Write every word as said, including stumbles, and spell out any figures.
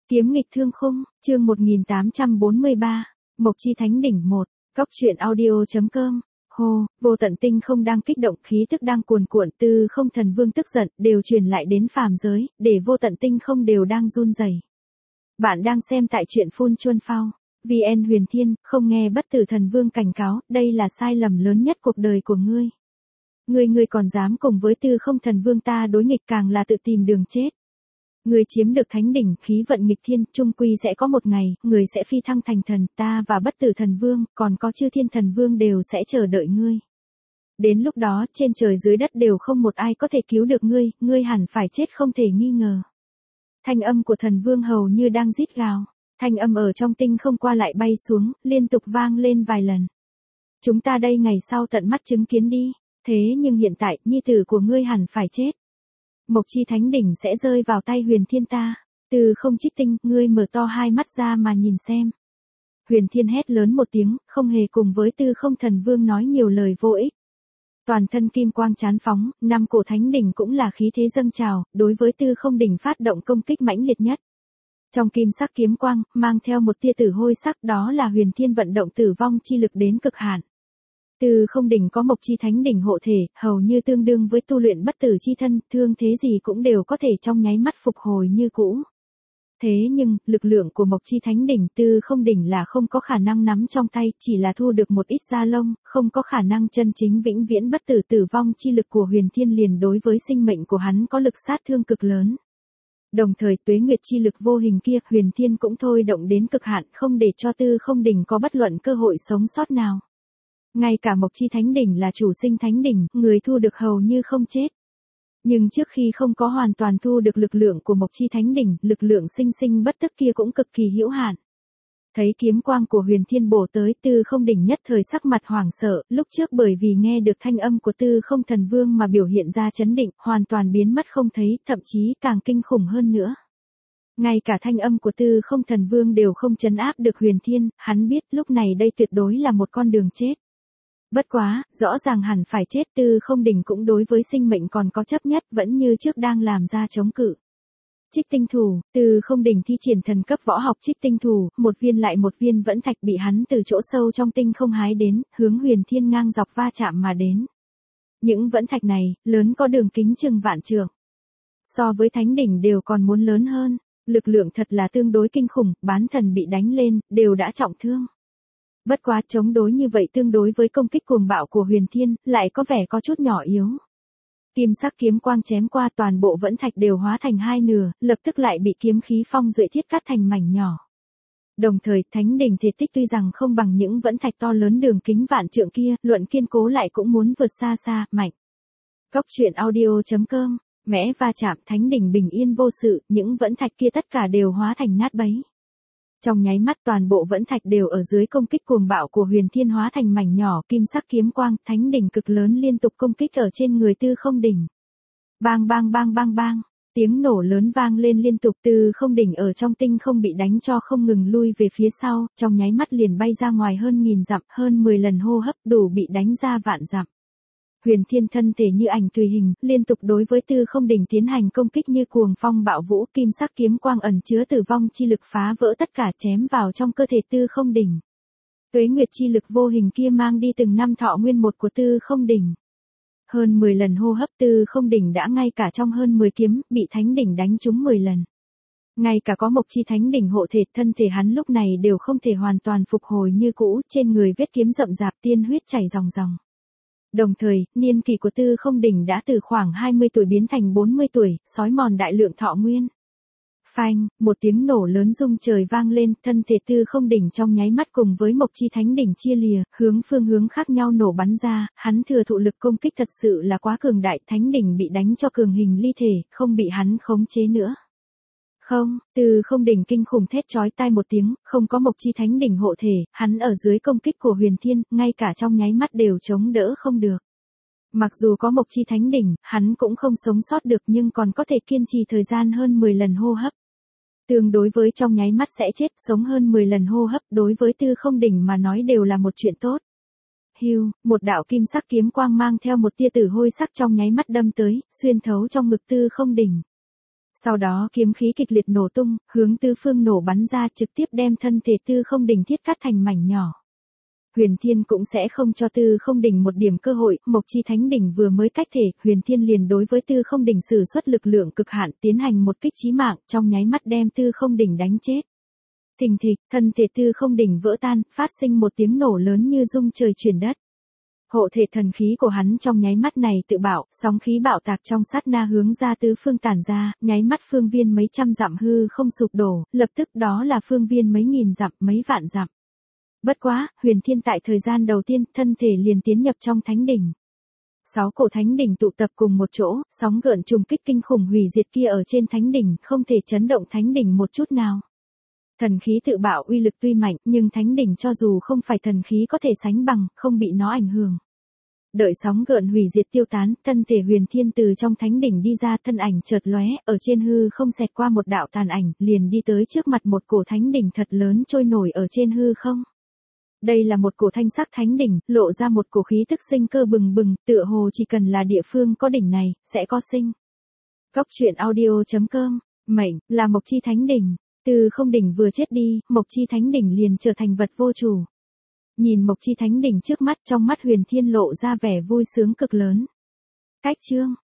Kiếm nghịch thương khung, chương một nghìn tám trăm bốn mươi ba, Mộc Chi Thánh Đỉnh một, Cóc truyện audio.com. Hô, vô tận tinh không đang kích động, khí tức đang cuồn cuộn, Tư Không Thần Vương tức giận, đều truyền lại đến phàm giới, để vô tận tinh không đều đang run rẩy. Bạn đang xem tại truyện Phun Chuân Phao. vê en Huyền Thiên, không nghe Bất Tử Thần Vương cảnh cáo, đây là sai lầm lớn nhất cuộc đời của ngươi. Ngươi ngươi còn dám cùng với Tư Không Thần Vương ta đối nghịch, càng là tự tìm đường chết. Ngươi chiếm được thánh đỉnh, khí vận nghịch thiên, trung quy sẽ có một ngày, người sẽ phi thăng thành thần, ta và Bất Tử Thần Vương, còn có Chư Thiên Thần Vương đều sẽ chờ đợi ngươi. Đến lúc đó, trên trời dưới đất đều không một ai có thể cứu được ngươi, ngươi hẳn phải chết không thể nghi ngờ. Thanh âm của Thần Vương hầu như đang rít gào, thanh âm ở trong tinh không qua lại bay xuống, liên tục vang lên vài lần. Chúng ta đây ngày sau tận mắt chứng kiến đi, thế nhưng hiện tại, nhi tử của ngươi hẳn phải chết. Mộc Chi Thánh Đỉnh sẽ rơi vào tay Huyền Thiên ta. Từ không Trích Tinh, ngươi mở to hai mắt ra mà nhìn xem. Huyền Thiên hét lớn một tiếng, không hề cùng với Tư Không Thần Vương nói nhiều lời vô ích. Toàn thân kim quang chán phóng, năm cổ thánh đỉnh cũng là khí thế dâng trào, đối với Tư Không đỉnh phát động công kích mãnh liệt nhất. Trong kim sắc kiếm quang, mang theo một tia tử hôi sắc, đó là Huyền Thiên vận động tử vong chi lực đến cực hạn. Tư Không đỉnh có Mộc Chi Thánh đỉnh hộ thể, hầu như tương đương với tu luyện bất tử chi thân, thương thế gì cũng đều có thể trong nháy mắt phục hồi như cũ. Thế nhưng, lực lượng của Mộc Chi Thánh đỉnh Tư Không đỉnh là không có khả năng nắm trong tay, chỉ là thu được một ít da lông, không có khả năng chân chính vĩnh viễn bất tử. Tử vong chi lực của Huyền Thiên liền đối với sinh mệnh của hắn có lực sát thương cực lớn. Đồng thời tuế nguyệt chi lực vô hình kia, Huyền Thiên cũng thôi động đến cực hạn, không để cho Tư Không đỉnh có bất luận cơ hội sống sót nào. Ngay cả Mộc Chi Thánh đỉnh là chủ sinh thánh đỉnh, người thu được hầu như không chết. Nhưng trước khi không có hoàn toàn thu được lực lượng của Mộc Chi Thánh đỉnh, lực lượng sinh sinh bất tức kia cũng cực kỳ hữu hạn. Thấy kiếm quang của Huyền Thiên bổ tới, Tư Không đỉnh nhất thời sắc mặt hoảng sợ, lúc trước bởi vì nghe được thanh âm của Tư Không Thần Vương mà biểu hiện ra chấn định, hoàn toàn biến mất không thấy, thậm chí càng kinh khủng hơn nữa. Ngay cả thanh âm của Tư Không Thần Vương đều không trấn áp được Huyền Thiên, hắn biết lúc này đây tuyệt đối là một con đường chết. Bất quá, rõ ràng hẳn phải chết, Tư Không đỉnh cũng đối với sinh mệnh còn có chấp nhất, vẫn như trước đang làm ra chống cự. Trích tinh thủ, Tư Không đỉnh thi triển thần cấp võ học trích tinh thủ, một viên lại một viên vẫn thạch bị hắn từ chỗ sâu trong tinh không hái đến, hướng Huyền Thiên ngang dọc va chạm mà đến. Những vẫn thạch này, lớn có đường kính chừng vạn trượng. So với thánh đỉnh đều còn muốn lớn hơn, lực lượng thật là tương đối kinh khủng, bán thần bị đánh lên, đều đã trọng thương. Bất quá chống đối như vậy tương đối với công kích cuồng bạo của Huyền Thiên, lại có vẻ có chút nhỏ yếu. Kim sắc kiếm quang chém qua, toàn bộ vẫn thạch đều hóa thành hai nửa, lập tức lại bị kiếm khí phong duệ thiết cắt thành mảnh nhỏ. Đồng thời, thánh đỉnh thể tích tuy rằng không bằng những vẫn thạch to lớn đường kính vạn trượng kia, luận kiên cố lại cũng muốn vượt xa xa, mạnh. Cóc truyện audio.com, mẽ va chạm, thánh đỉnh bình yên vô sự, những vẫn thạch kia tất cả đều hóa thành nát bấy. Trong nháy mắt toàn bộ vẫn thạch đều ở dưới công kích cuồng bạo của Huyền Thiên hóa thành mảnh nhỏ, kim sắc kiếm quang, thánh đỉnh cực lớn liên tục công kích ở trên người Tư Không đỉnh. Bang bang bang bang bang, tiếng nổ lớn vang lên liên tục, Tư Không đỉnh ở trong tinh không bị đánh cho không ngừng lui về phía sau, trong nháy mắt liền bay ra ngoài hơn nghìn dặm, hơn mười lần hô hấp đủ bị đánh ra vạn dặm. Huyền Thiên thân thể như ảnh tùy hình, liên tục đối với Tư Không đỉnh tiến hành công kích như cuồng phong bạo vũ, kim sắc kiếm quang ẩn chứa tử vong chi lực phá vỡ tất cả chém vào trong cơ thể Tư Không đỉnh. Tuế nguyệt chi lực vô hình kia mang đi từng năm thọ nguyên một của Tư Không đỉnh. Hơn mười lần hô hấp Tư Không đỉnh đã ngay cả trong hơn mười kiếm, bị thánh đỉnh đánh trúng mười lần. Ngay cả có Mộc Chi Thánh đỉnh hộ thể, thân thể hắn lúc này đều không thể hoàn toàn phục hồi như cũ, trên người vết kiếm rậm rạp, tiên huyết chảy ròng ròng. Đồng thời, niên kỷ của Tư Không đỉnh đã từ khoảng hai mươi tuổi biến thành bốn mươi tuổi, xói mòn đại lượng thọ nguyên. Phanh, một tiếng nổ lớn rung trời vang lên, thân thể Tư Không đỉnh trong nháy mắt cùng với Mộc Chi Thánh đỉnh chia lìa, hướng phương hướng khác nhau nổ bắn ra, hắn thừa thụ lực công kích thật sự là quá cường đại, thánh đỉnh bị đánh cho cường hình ly thể, không bị hắn khống chế nữa. Không, Tư Không đỉnh kinh khủng thét chói tai một tiếng, không có Mộc Chi Thánh đỉnh hộ thể, hắn ở dưới công kích của Huyền Thiên, ngay cả trong nháy mắt đều chống đỡ không được. Mặc dù có Mộc Chi Thánh đỉnh, hắn cũng không sống sót được nhưng còn có thể kiên trì thời gian hơn mười lần hô hấp. Tương đối với trong nháy mắt sẽ chết, sống hơn mười lần hô hấp đối với Tư Không đỉnh mà nói đều là một chuyện tốt. Hưu, một đạo kim sắc kiếm quang mang theo một tia tử hôi sắc trong nháy mắt đâm tới, xuyên thấu trong ngực Tư Không đỉnh. Sau đó kiếm khí kịch liệt nổ tung, hướng tứ phương nổ bắn ra trực tiếp đem thân thể Tư Không Đỉnh thiết cắt thành mảnh nhỏ. Huyền Thiên cũng sẽ không cho Tư Không Đỉnh một điểm cơ hội, Mộc Chi Thánh Đỉnh vừa mới cách thể, Huyền Thiên liền đối với Tư Không Đỉnh sử xuất lực lượng cực hạn tiến hành một kích chí mạng, trong nháy mắt đem Tư Không Đỉnh đánh chết. Thình thịch, thân thể Tư Không Đỉnh vỡ tan, phát sinh một tiếng nổ lớn như rung trời chuyển đất. Hộ thể thần khí của hắn trong nháy mắt này tự bạo, sóng khí bạo tạc trong sát na hướng ra tứ phương tản ra, nháy mắt phương viên mấy trăm dặm hư không sụp đổ, lập tức đó là phương viên mấy nghìn dặm, mấy vạn dặm. Bất quá, Huyền Thiên tại thời gian đầu tiên, thân thể liền tiến nhập trong thánh đỉnh. Sáu cổ thánh đỉnh tụ tập cùng một chỗ, sóng gợn trùng kích kinh khủng hủy diệt kia ở trên thánh đỉnh, không thể chấn động thánh đỉnh một chút nào. Thần khí tự bạo uy lực tuy mạnh, nhưng thánh đỉnh cho dù không phải thần khí có thể sánh bằng, không bị nó ảnh hưởng. Đợi sóng gợn hủy diệt tiêu tán, thân thể Huyền Thiên từ trong thánh đỉnh đi ra, thân ảnh chợt lóe, ở trên hư không xẹt qua một đạo tàn ảnh, liền đi tới trước mặt một cổ thánh đỉnh thật lớn trôi nổi ở trên hư không. Đây là một cổ thanh sắc thánh đỉnh, lộ ra một cổ khí tức sinh cơ bừng bừng, tựa hồ chỉ cần là địa phương có đỉnh này, sẽ có sinh. Góc truyện audio chấm com, mệnh, là Mộc Chi Thánh Đỉnh. Từ Không Đỉnh vừa chết đi, Mộc Chi Thánh Đỉnh liền trở thành vật vô chủ. Nhìn Mộc Chi Thánh Đỉnh trước mắt, trong mắt Huyền Thiên lộ ra vẻ vui sướng cực lớn. Cách chương